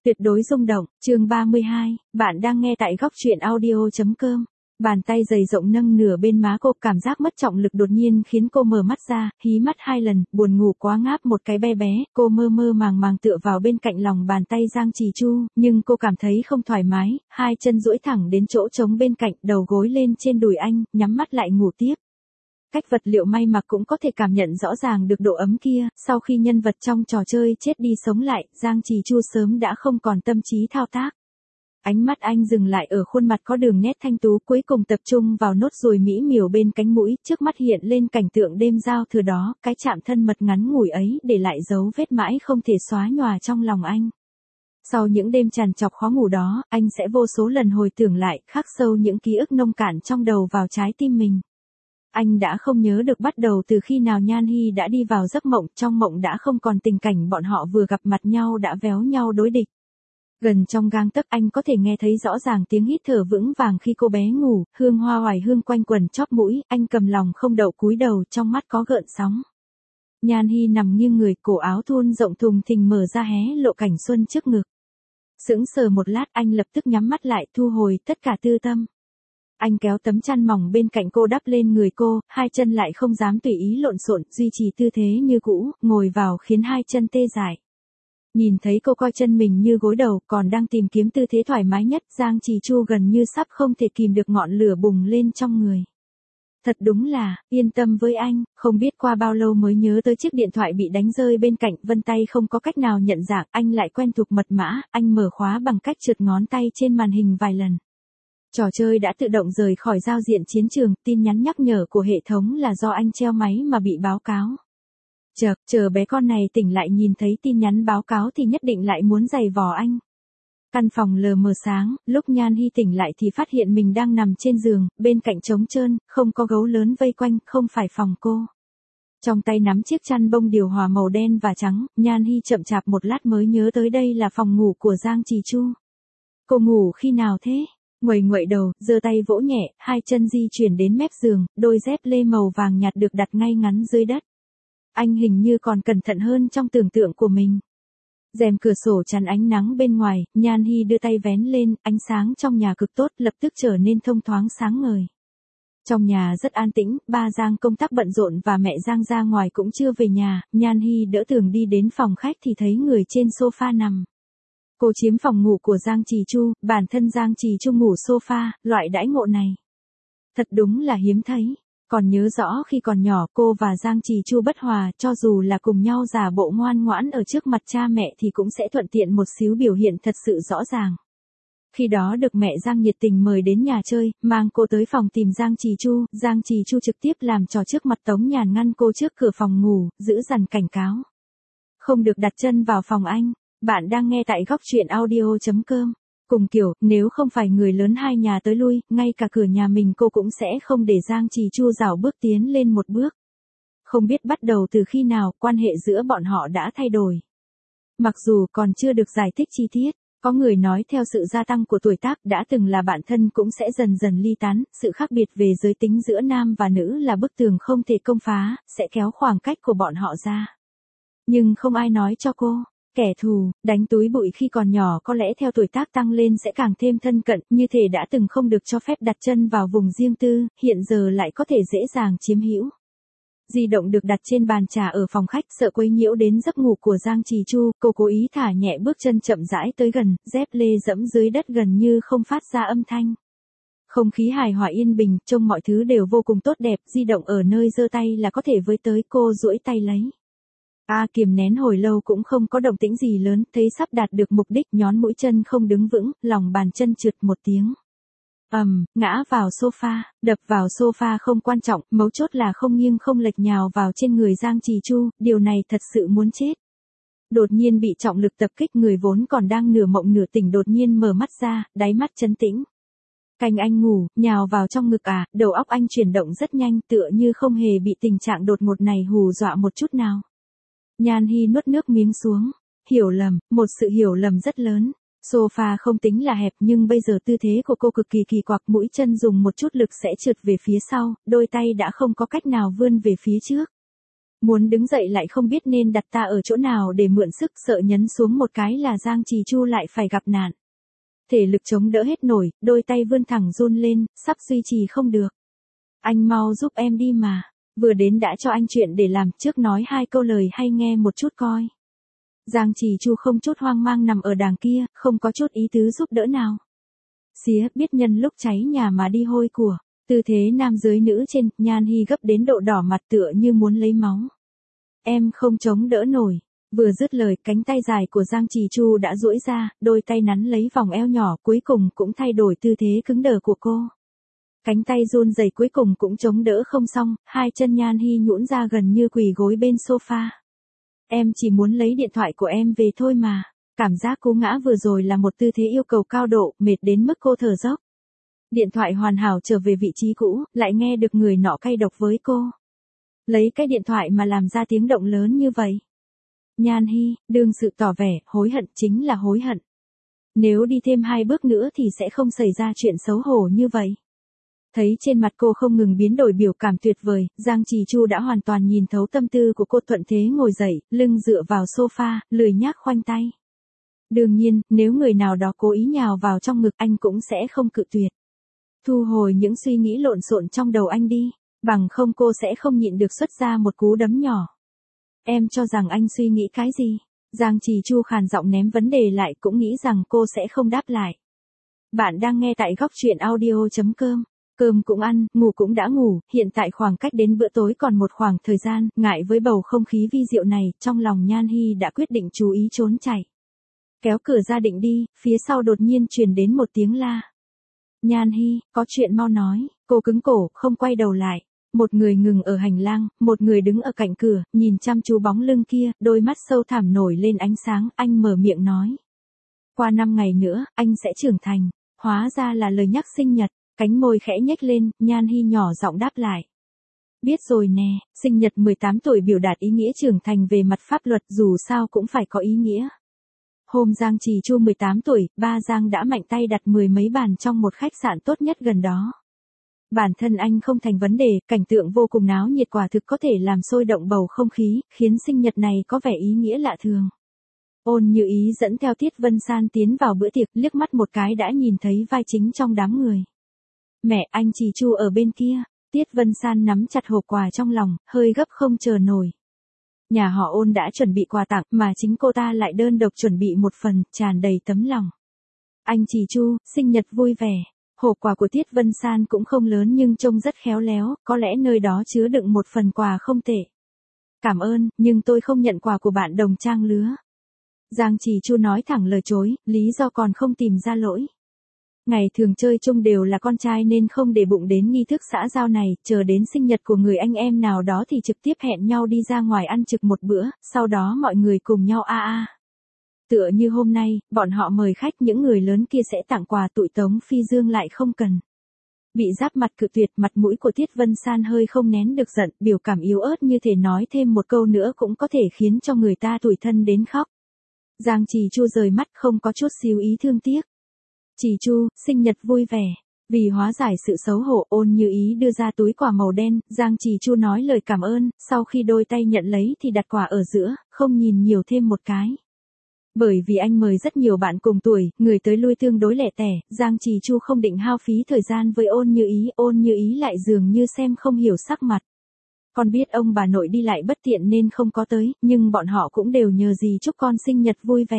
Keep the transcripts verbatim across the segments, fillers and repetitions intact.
Tuyệt đối rung động, chương ba mươi hai, bạn đang nghe tại góc truyện audio.com. Bàn tay dày rộng nâng nửa bên má cô, cảm giác mất trọng lực đột nhiên khiến cô mở mắt ra, hí mắt hai lần, buồn ngủ quá ngáp một cái bé bé, cô mơ mơ màng màng tựa vào bên cạnh lòng bàn tay Giang Trì Chu, nhưng cô cảm thấy không thoải mái, hai chân duỗi thẳng đến chỗ trống bên cạnh, đầu gối lên trên đùi anh, nhắm mắt lại ngủ tiếp. Cách vật liệu may mặc cũng có thể cảm nhận rõ ràng được độ ấm kia, sau khi nhân vật trong trò chơi chết đi sống lại, Giang Trì Chu sớm đã không còn tâm trí thao tác. Ánh mắt anh dừng lại ở khuôn mặt có đường nét thanh tú, cuối cùng tập trung vào nốt ruồi mỹ miều bên cánh mũi, trước mắt hiện lên cảnh tượng đêm giao thừa đó, cái chạm thân mật ngắn ngủi ấy để lại dấu vết mãi không thể xóa nhòa trong lòng anh. Sau những đêm trằn trọc khó ngủ đó, anh sẽ vô số lần hồi tưởng lại, khắc sâu những ký ức nông cạn trong đầu vào trái tim mình. Anh đã không nhớ được bắt đầu từ khi nào Nhan Hi đã đi vào giấc mộng, trong mộng đã không còn tình cảnh bọn họ vừa gặp mặt nhau đã véo nhau đối địch. Gần trong gang tấc anh có thể nghe thấy rõ ràng tiếng hít thở vững vàng khi cô bé ngủ, hương hoa hoài hương quanh quần chóp mũi, anh cầm lòng không đậu cúi đầu, trong mắt có gợn sóng. Nhan Hi nằm nghiêng người, cổ áo thun rộng thùng thình mở ra hé lộ cảnh xuân trước ngực. Sững sờ một lát, anh lập tức nhắm mắt lại, thu hồi tất cả tư tâm. Anh kéo tấm chăn mỏng bên cạnh cô đắp lên người cô, hai chân lại không dám tùy ý lộn xộn, duy trì tư thế như cũ, ngồi vào khiến hai chân tê dại. Nhìn thấy cô coi chân mình như gối đầu, còn đang tìm kiếm tư thế thoải mái nhất, Giang Trì Chu gần như sắp không thể kìm được ngọn lửa bùng lên trong người. Thật đúng là, yên tâm với anh, không biết qua bao lâu mới nhớ tới chiếc điện thoại bị đánh rơi bên cạnh, vân tay không có cách nào nhận dạng, anh lại quen thuộc mật mã, anh mở khóa bằng cách trượt ngón tay trên màn hình vài lần. Trò chơi đã tự động rời khỏi giao diện chiến trường, tin nhắn nhắc nhở của hệ thống là do anh treo máy mà bị báo cáo. Chợt, chờ bé con này tỉnh lại nhìn thấy tin nhắn báo cáo thì nhất định lại muốn giày vò anh. Căn phòng lờ mờ sáng, lúc Nhan Hi tỉnh lại thì phát hiện mình đang nằm trên giường, bên cạnh trống trơn, không có gấu lớn vây quanh, không phải phòng cô. Trong tay nắm chiếc chăn bông điều hòa màu đen và trắng, Nhan Hi chậm chạp một lát mới nhớ tới đây là phòng ngủ của Giang Trì Chu. Cô ngủ khi nào thế? Nguầy nguậy đầu, giơ tay vỗ nhẹ, hai chân di chuyển đến mép giường, đôi dép lê màu vàng nhạt được đặt ngay ngắn dưới đất. Anh hình như còn cẩn thận hơn trong tưởng tượng của mình. Rèm cửa sổ chắn ánh nắng bên ngoài, Nhan Hi đưa tay vén lên, ánh sáng trong nhà cực tốt, lập tức trở nên thông thoáng sáng ngời. Trong nhà rất an tĩnh, ba Giang công tác bận rộn và mẹ Giang ra ngoài cũng chưa về nhà, Nhan Hi đỡ Tường đi đến phòng khách thì thấy người trên sofa nằm. Cô chiếm phòng ngủ của Giang Trì Chu, bản thân Giang Trì Chu ngủ sofa, loại đãi ngộ này thật đúng là hiếm thấy. Còn nhớ rõ khi còn nhỏ cô và Giang Trì Chu bất hòa, cho dù là cùng nhau giả bộ ngoan ngoãn ở trước mặt cha mẹ thì cũng sẽ thuận tiện một xíu biểu hiện thật sự rõ ràng. Khi đó được mẹ Giang nhiệt tình mời đến nhà chơi, mang cô tới phòng tìm Giang Trì Chu, Giang Trì Chu trực tiếp làm trò trước mặt Tống Nhàn ngăn cô trước cửa phòng ngủ, giữ dằn cảnh cáo. Không được đặt chân vào phòng anh. Bạn đang nghe tại góc truyện audio.com. Cùng kiểu, nếu không phải người lớn hai nhà tới lui, ngay cả cửa nhà mình cô cũng sẽ không để Giang Trì Chu rảo bước tiến lên một bước. Không biết bắt đầu từ khi nào, quan hệ giữa bọn họ đã thay đổi. Mặc dù còn chưa được giải thích chi tiết, có người nói theo sự gia tăng của tuổi tác đã từng là bạn thân cũng sẽ dần dần ly tán, sự khác biệt về giới tính giữa nam và nữ là bức tường không thể công phá, sẽ kéo khoảng cách của bọn họ ra. Nhưng không ai nói cho cô. Kẻ thù, đánh túi bụi khi còn nhỏ có lẽ theo tuổi tác tăng lên sẽ càng thêm thân cận, như thể đã từng không được cho phép đặt chân vào vùng riêng tư, hiện giờ lại có thể dễ dàng chiếm hữu. Di động được đặt trên bàn trà ở phòng khách, sợ quấy nhiễu đến giấc ngủ của Giang Trì Chu, cô cố ý thả nhẹ bước chân chậm rãi tới gần, dép lê dẫm dưới đất gần như không phát ra âm thanh. Không khí hài hòa yên bình, trông mọi thứ đều vô cùng tốt đẹp, di động ở nơi giơ tay là có thể với tới, cô duỗi tay lấy. A à, kiềm nén hồi lâu cũng không có động tĩnh gì lớn, thấy sắp đạt được mục đích, nhón mũi chân không đứng vững, lòng bàn chân trượt một tiếng. ầm, um, ngã vào sofa, đập vào sofa không quan trọng, mấu chốt là không nghiêng không lệch nhào vào trên người Giang Trì Chu, điều này thật sự muốn chết. Đột nhiên bị trọng lực tập kích, người vốn còn đang nửa mộng nửa tỉnh đột nhiên mở mắt ra, đáy mắt trấn tĩnh. Canh anh ngủ, nhào vào trong ngực à, đầu óc anh chuyển động rất nhanh, tựa như không hề bị tình trạng đột ngột này hù dọa một chút nào. Nhan Hi nuốt nước miếng xuống. Hiểu lầm, một sự hiểu lầm rất lớn. Sofa không tính là hẹp nhưng bây giờ tư thế của cô cực kỳ kỳ quặc, mũi chân dùng một chút lực sẽ trượt về phía sau, đôi tay đã không có cách nào vươn về phía trước. Muốn đứng dậy lại không biết nên đặt ta ở chỗ nào để mượn sức, sợ nhấn xuống một cái là Giang Trì Chu lại phải gặp nạn. Thể lực chống đỡ hết nổi, đôi tay vươn thẳng run lên, sắp duy trì không được. Anh mau giúp em đi mà, vừa đến đã cho anh chuyện để làm, trước nói hai câu lời hay nghe một chút coi. Giang Trì Chu không chút hoang mang nằm ở đàng kia, không có chút ý tứ giúp đỡ nào. Xía, biết nhân lúc cháy nhà mà đi hôi của, tư thế nam dưới nữ trên, Nhan Hi gấp đến độ đỏ mặt tựa như muốn lấy máu. Em không chống đỡ nổi. Vừa dứt lời, cánh tay dài của Giang Trì Chu đã duỗi ra, đôi tay nắn lấy vòng eo nhỏ, cuối cùng cũng thay đổi tư thế cứng đờ của cô. Cánh tay run rẩy cuối cùng cũng chống đỡ không xong, hai chân Nhan Hi nhũn ra gần như quỳ gối bên sofa. Em chỉ muốn lấy điện thoại của em về thôi mà. Cảm giác cú ngã vừa rồi là một tư thế yêu cầu cao độ, mệt đến mức cô thở dốc. Điện thoại hoàn hảo trở về vị trí cũ, lại nghe được người nọ cay độc với cô. Lấy cái điện thoại mà làm ra tiếng động lớn như vậy. Nhan Hi, đương sự tỏ vẻ, hối hận chính là hối hận. Nếu đi thêm hai bước nữa thì sẽ không xảy ra chuyện xấu hổ như vậy. Thấy trên mặt cô không ngừng biến đổi biểu cảm tuyệt vời, Giang Trì Chu đã hoàn toàn nhìn thấu tâm tư của cô, thuận thế ngồi dậy, lưng dựa vào sofa, lười nhác khoanh tay. Đương nhiên, nếu người nào đó cố ý nhào vào trong ngực anh cũng sẽ không cự tuyệt. Thu hồi những suy nghĩ lộn xộn trong đầu anh đi, bằng không cô sẽ không nhịn được xuất ra một cú đấm nhỏ. Em cho rằng anh suy nghĩ cái gì? Giang Trì Chu khàn giọng ném vấn đề lại, cũng nghĩ rằng cô sẽ không đáp lại. Bạn đang nghe tại góc truyện audio.com. Cơm cũng ăn, ngủ cũng đã ngủ, hiện tại khoảng cách đến bữa tối còn một khoảng thời gian, ngại với bầu không khí vi diệu này, trong lòng Nhan Hi đã quyết định chú ý trốn chạy. Kéo cửa ra định đi, phía sau đột nhiên truyền đến một tiếng la. Nhan Hi, có chuyện mau nói, cô cứng cổ, không quay đầu lại. Một người ngừng ở hành lang, một người đứng ở cạnh cửa, nhìn chăm chú bóng lưng kia, đôi mắt sâu thẳm nổi lên ánh sáng, anh mở miệng nói. Qua năm ngày nữa, anh sẽ trưởng thành, hóa ra là lời nhắc sinh nhật, cánh môi khẽ nhếch lên, Nhan Hi nhỏ giọng đáp lại. Biết rồi nè, sinh nhật mười tám tuổi biểu đạt ý nghĩa trưởng thành về mặt pháp luật, dù sao cũng phải có ý nghĩa. Hôm Giang Trì Chu mười tám tuổi, ba Giang đã mạnh tay đặt mười mấy bàn trong một khách sạn tốt nhất gần đó. Bản thân anh không thành vấn đề, cảnh tượng vô cùng náo nhiệt quả thực có thể làm sôi động bầu không khí, khiến sinh nhật này có vẻ ý nghĩa lạ thường. Ôn Như Ý dẫn theo Tiết Vân San tiến vào bữa tiệc, liếc mắt một cái đã nhìn thấy vai chính trong đám người. Mẹ, anh Trì Chu ở bên kia. Tiết Vân San nắm chặt hộp quà trong lòng, hơi gấp không chờ nổi. Nhà họ Ôn đã chuẩn bị quà tặng, mà chính cô ta lại đơn độc chuẩn bị một phần, tràn đầy tấm lòng. Anh Trì Chu, sinh nhật vui vẻ. Hộp quà của Tiết Vân San cũng không lớn nhưng trông rất khéo léo, có lẽ nơi đó chứa đựng một phần quà không tệ. Cảm ơn, nhưng tôi không nhận quà của bạn đồng trang lứa. Giang Trì Chu nói thẳng lời chối, lý do còn không tìm ra lỗi. Ngày thường chơi chung đều là con trai nên không để bụng đến nghi thức xã giao này, chờ đến sinh nhật của người anh em nào đó thì trực tiếp hẹn nhau đi ra ngoài ăn trực một bữa, sau đó mọi người cùng nhau a a. Tựa như hôm nay, bọn họ mời khách, những người lớn kia sẽ tặng quà, tụi Tống Phi Dương lại không cần. Bị giáp mặt cự tuyệt, mặt mũi của Tiết Vân San hơi không nén được giận, biểu cảm yếu ớt như thể nói thêm một câu nữa cũng có thể khiến cho người ta tủi thân đến khóc. Giang Trì Chu rời mắt, không có chút xíu ý thương tiếc. Trì Chu, sinh nhật vui vẻ. Vì hóa giải sự xấu hổ, Ôn Như Ý đưa ra túi quà màu đen, Giang Trì Chu nói lời cảm ơn, sau khi đôi tay nhận lấy thì đặt quà ở giữa, không nhìn nhiều thêm một cái. Bởi vì anh mời rất nhiều bạn cùng tuổi, người tới lui tương đối lẻ tẻ, Giang Trì Chu không định hao phí thời gian với Ôn Như Ý, Ôn Như Ý lại dường như xem không hiểu sắc mặt. Con biết ông bà nội đi lại bất tiện nên không có tới, nhưng bọn họ cũng đều nhờ gì chúc con sinh nhật vui vẻ.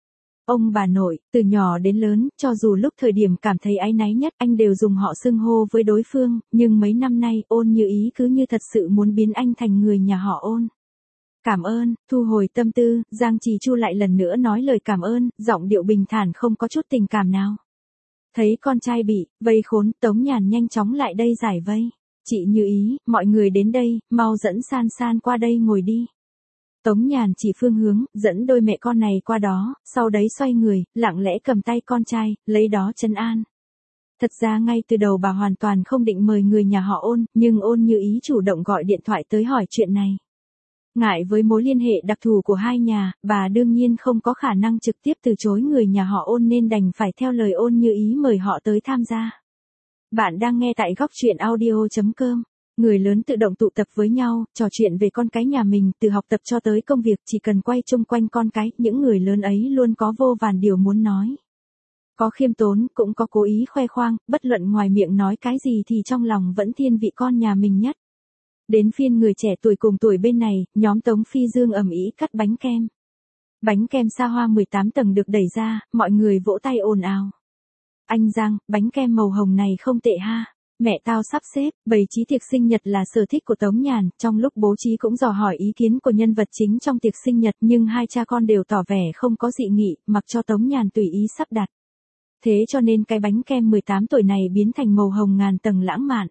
Ông bà nội, từ nhỏ đến lớn, cho dù lúc thời điểm cảm thấy áy náy nhất, anh đều dùng họ xưng hô với đối phương, nhưng mấy năm nay, Ôn Như Ý cứ như thật sự muốn biến anh thành người nhà họ Ôn. Cảm ơn, thu hồi tâm tư, Giang Trì Chu lại lần nữa nói lời cảm ơn, giọng điệu bình thản không có chút tình cảm nào. Thấy con trai bị vây khốn, Tống Nhàn nhanh chóng lại đây giải vây. Chị Như Ý, mọi người đến đây, mau dẫn San San qua đây ngồi đi. Tống Nhàn chỉ phương hướng, dẫn đôi mẹ con này qua đó, sau đấy xoay người, lặng lẽ cầm tay con trai, lấy đó trấn an. Thật ra ngay từ đầu bà hoàn toàn không định mời người nhà họ Ôn, nhưng Ôn Như Ý chủ động gọi điện thoại tới hỏi chuyện này. Ngại với mối liên hệ đặc thù của hai nhà, bà đương nhiên không có khả năng trực tiếp từ chối người nhà họ Ôn nên đành phải theo lời Ôn Như Ý mời họ tới tham gia. Bạn đang nghe tại góc truyện audio chấm com. Người lớn tự động tụ tập với nhau, trò chuyện về con cái nhà mình, từ học tập cho tới công việc, chỉ cần quay chung quanh con cái, những người lớn ấy luôn có vô vàn điều muốn nói. Có khiêm tốn, cũng có cố ý khoe khoang, bất luận ngoài miệng nói cái gì thì trong lòng vẫn thiên vị con nhà mình nhất. Đến phiên người trẻ tuổi cùng tuổi bên này, nhóm Tống Phi Dương ầm ĩ cắt bánh kem. Bánh kem xa hoa mười tám tầng được đẩy ra, mọi người vỗ tay ồn ào. Anh Giang, bánh kem màu hồng này không tệ ha. Mẹ tao sắp xếp, bày trí tiệc sinh nhật là sở thích của Tống Nhàn, trong lúc bố trí cũng dò hỏi ý kiến của nhân vật chính trong tiệc sinh nhật, nhưng hai cha con đều tỏ vẻ không có dị nghị, mặc cho Tống Nhàn tùy ý sắp đặt. Thế cho nên cái bánh kem mười tám tuổi này biến thành màu hồng ngàn tầng lãng mạn.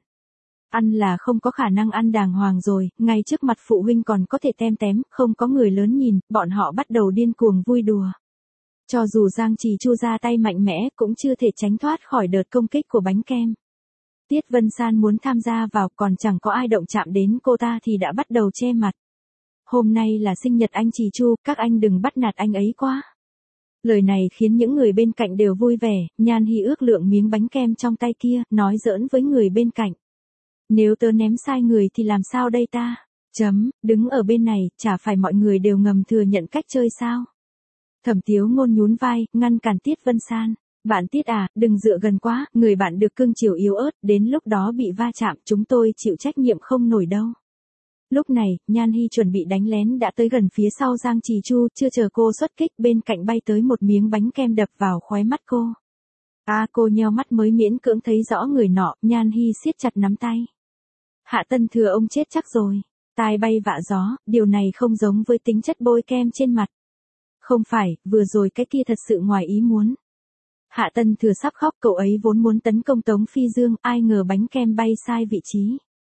Ăn là không có khả năng ăn đàng hoàng rồi, ngay trước mặt phụ huynh còn có thể tem tém, không có người lớn nhìn, bọn họ bắt đầu điên cuồng vui đùa. Cho dù Giang Trì Chu ra tay mạnh mẽ cũng chưa thể tránh thoát khỏi đợt công kích của bánh kem. Tiết Vân San muốn tham gia vào còn chẳng có ai động chạm đến cô ta thì đã bắt đầu che mặt. Hôm nay là sinh nhật anh Trì Chu, các anh đừng bắt nạt anh ấy quá. Lời này khiến những người bên cạnh đều vui vẻ, Nhan Hi ước lượng miếng bánh kem trong tay kia, nói giỡn với người bên cạnh. Nếu tớ ném sai người thì làm sao đây ta? Chấm, đứng ở bên này, chả phải mọi người đều ngầm thừa nhận cách chơi sao? Thẩm Tiếu Ngôn nhún vai, ngăn cản Tiết Vân San. Bạn Tiết à, đừng dựa gần quá, người bạn được cưng chiều yếu ớt, đến lúc đó bị va chạm, chúng tôi chịu trách nhiệm không nổi đâu. Lúc này, Nhan Hi chuẩn bị đánh lén đã tới gần phía sau Giang Trì Chu, chưa chờ cô xuất kích, bên cạnh bay tới một miếng bánh kem đập vào khóe mắt cô. À, cô nheo mắt mới miễn cưỡng thấy rõ người nọ, Nhan Hi siết chặt nắm tay. Hạ Tân Thừa ông chết chắc rồi. Tai bay vạ gió, điều này không giống với tính chất bôi kem trên mặt. Không phải, vừa rồi cái kia thật sự ngoài ý muốn. Hạ Tân Thừa sắp khóc, cậu ấy vốn muốn tấn công Tống Phi Dương, ai ngờ bánh kem bay sai vị trí.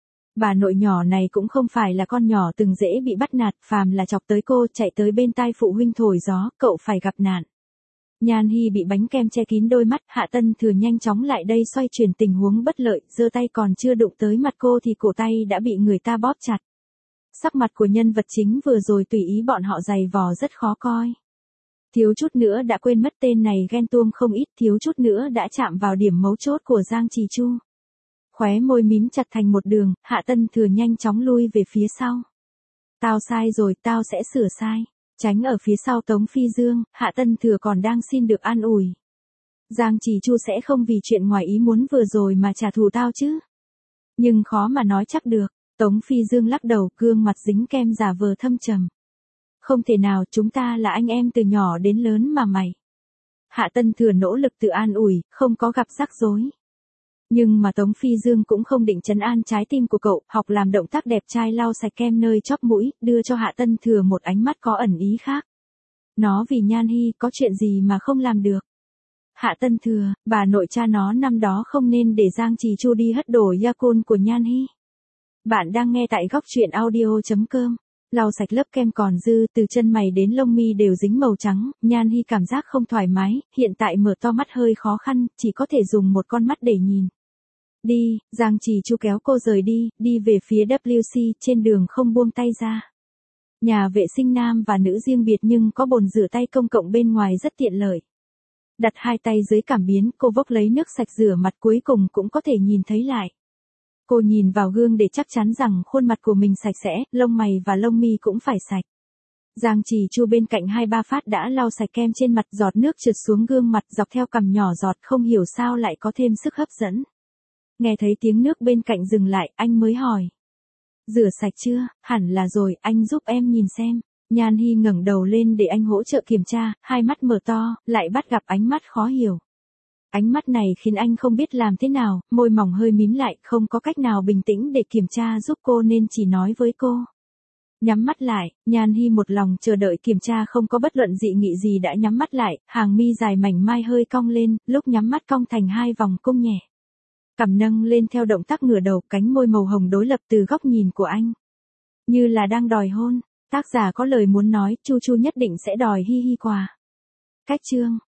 Bà nội nhỏ này cũng không phải là con nhỏ từng dễ bị bắt nạt, phàm là chọc tới cô, chạy tới bên tai phụ huynh thổi gió, cậu phải gặp nạn. Nhan Hi bị bánh kem che kín đôi mắt, Hạ Tân Thừa nhanh chóng lại đây xoay chuyển tình huống bất lợi, giơ tay còn chưa đụng tới mặt cô thì cổ tay đã bị người ta bóp chặt. Sắc mặt của nhân vật chính vừa rồi tùy ý bọn họ giày vò rất khó coi. Thiếu chút nữa đã quên mất tên này ghen tuông không ít, thiếu chút nữa đã chạm vào điểm mấu chốt của Giang Trì Chu. Khóe môi mím chặt thành một đường, Hạ Tân Thừa nhanh chóng lui về phía sau. Tao sai rồi, tao sẽ sửa sai. Tránh ở phía sau Tống Phi Dương, Hạ Tân Thừa còn đang xin được an ủi. Giang Trì Chu sẽ không vì chuyện ngoài ý muốn vừa rồi mà trả thù tao chứ. Nhưng khó mà nói chắc được, Tống Phi Dương lắc đầu, gương mặt dính kem giả vờ thâm trầm. Không thể nào, chúng ta là anh em từ nhỏ đến lớn mà mày. Hạ Tân Thừa nỗ lực tự an ủi, không có gặp rắc rối. Nhưng mà Tống Phi Dương cũng không định trấn an trái tim của cậu, học làm động tác đẹp trai lau sạch kem nơi chóp mũi, đưa cho Hạ Tân Thừa một ánh mắt có ẩn ý khác. Nó vì Nhan Hi, có chuyện gì mà không làm được. Hạ Tân Thừa, bà nội cha nó năm đó không nên để Giang Trì Chu đi hất đổ Yakun của Nhan Hi. Bạn đang nghe tại góc truyện audio chấm com. Lau sạch lớp kem còn dư, từ chân mày đến lông mi đều dính màu trắng, Nhan Hi cảm giác không thoải mái, hiện tại mở to mắt hơi khó khăn, chỉ có thể dùng một con mắt để nhìn. Đi, Giang Trì Chu kéo cô rời đi, đi về phía W C, trên đường không buông tay ra. Nhà vệ sinh nam và nữ riêng biệt nhưng có bồn rửa tay công cộng bên ngoài rất tiện lợi. Đặt hai tay dưới cảm biến, cô vốc lấy nước sạch rửa mặt cuối cùng cũng có thể nhìn thấy lại. Cô nhìn vào gương để chắc chắn rằng khuôn mặt của mình sạch sẽ, lông mày và lông mi cũng phải sạch. Giang Trì Chu bên cạnh hai ba phát đã lau sạch kem trên mặt, giọt nước trượt xuống gương mặt dọc theo cằm nhỏ giọt, không hiểu sao lại có thêm sức hấp dẫn. Nghe thấy tiếng nước bên cạnh dừng lại, anh mới hỏi. Rửa sạch chưa? Hẳn là rồi, anh giúp em nhìn xem. Nhan Hi ngẩng đầu lên để anh hỗ trợ kiểm tra, hai mắt mở to, lại bắt gặp ánh mắt khó hiểu. Ánh mắt này khiến anh không biết làm thế nào, môi mỏng hơi mím lại, không có cách nào bình tĩnh để kiểm tra giúp cô nên chỉ nói với cô. Nhắm mắt lại, Nhan Hi một lòng chờ đợi kiểm tra không có bất luận dị nghị gì đã nhắm mắt lại, hàng mi dài mảnh mai hơi cong lên, lúc nhắm mắt cong thành hai vòng cung nhẹ. Cằm nâng lên theo động tác ngửa đầu, cánh môi màu hồng đối lập từ góc nhìn của anh. Như là đang đòi hôn, tác giả có lời muốn nói, Chu Chu nhất định sẽ đòi hi hi quà. Cách chương